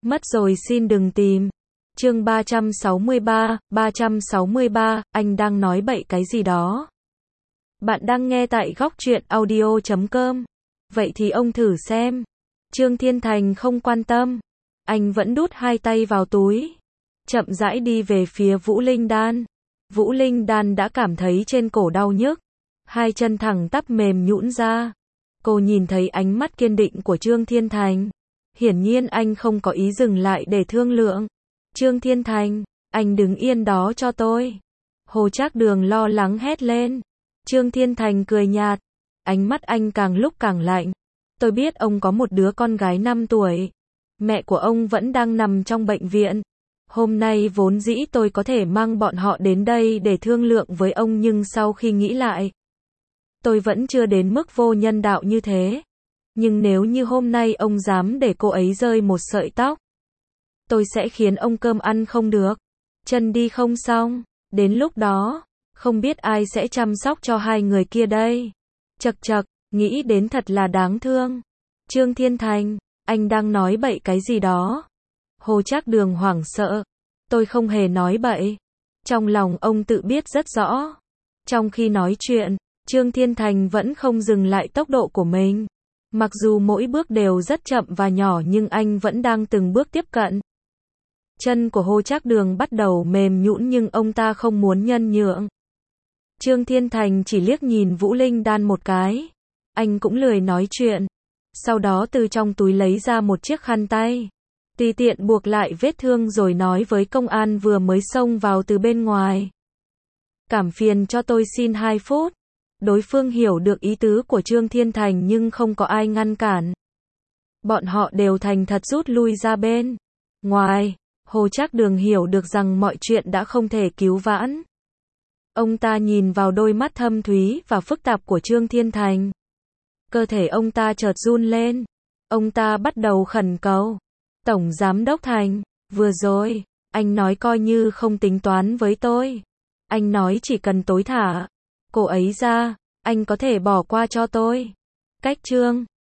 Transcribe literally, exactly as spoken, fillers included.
Mất rồi xin đừng tìm. Chương ba trăm sáu mươi ba, ba trăm sáu mươi ba, anh đang nói bậy cái gì đó. Bạn đang nghe tại góc truyện audio chấm com. Vậy thì ông thử xem. Trương Thiên Thành không quan tâm. Anh vẫn đút hai tay vào túi. Chậm rãi đi về phía Vũ Linh Đan. Vũ Linh Đan đã cảm thấy trên cổ đau nhức. Hai chân thẳng tắp mềm nhũn ra. Cô nhìn thấy ánh mắt kiên định của Trương Thiên Thành. Hiển nhiên anh không có ý dừng lại để thương lượng. Trương Thiên Thành, anh đứng yên đó cho tôi. Hồ Trác Đường lo lắng hét lên. Trương Thiên Thành cười nhạt. Ánh mắt anh càng lúc càng lạnh. Tôi biết ông có một đứa con gái năm tuổi. Mẹ của ông vẫn đang nằm trong bệnh viện. Hôm nay vốn dĩ tôi có thể mang bọn họ đến đây để thương lượng với ông, nhưng sau khi nghĩ lại, tôi vẫn chưa đến mức vô nhân đạo như thế. Nhưng nếu như hôm nay ông dám để cô ấy rơi một sợi tóc, tôi sẽ khiến ông cơm ăn không được, chân đi không xong. Đến lúc đó, không biết ai sẽ chăm sóc cho hai người kia đây. Chậc chậc, nghĩ đến thật là đáng thương. Trương Thiên Thành, anh đang nói bậy cái gì đó. Hồ Trác Đường hoảng sợ. Tôi không hề nói bậy. Trong lòng ông tự biết rất rõ. Trong khi nói chuyện, Trương Thiên Thành vẫn không dừng lại tốc độ của mình. Mặc dù mỗi bước đều rất chậm và nhỏ, nhưng anh vẫn đang từng bước tiếp cận. Chân của Hồ Trác Đường bắt đầu mềm nhũn, nhưng ông ta không muốn nhân nhượng. Trương Thiên Thành chỉ liếc nhìn Vũ Linh Đan một cái. Anh cũng lười nói chuyện. Sau đó từ trong túi lấy ra một chiếc khăn tay. Tùy tiện buộc lại vết thương rồi nói với công an vừa mới xông vào từ bên ngoài. Cảm phiền cho tôi xin hai phút. Đối phương hiểu được ý tứ của Trương Thiên Thành nhưng không có ai ngăn cản. Bọn họ đều thành thật rút lui ra bên ngoài. Hồ Trác Đường hiểu được rằng mọi chuyện đã không thể cứu vãn. Ông ta nhìn vào đôi mắt thâm thúy và phức tạp của Trương Thiên Thành. Cơ thể ông ta chợt run lên. Ông ta bắt đầu khẩn cầu. Tổng Giám đốc Thành, vừa rồi, anh nói coi như không tính toán với tôi. Anh nói chỉ cần tối thả cô ấy ra, anh có thể bỏ qua cho tôi. Cách Trương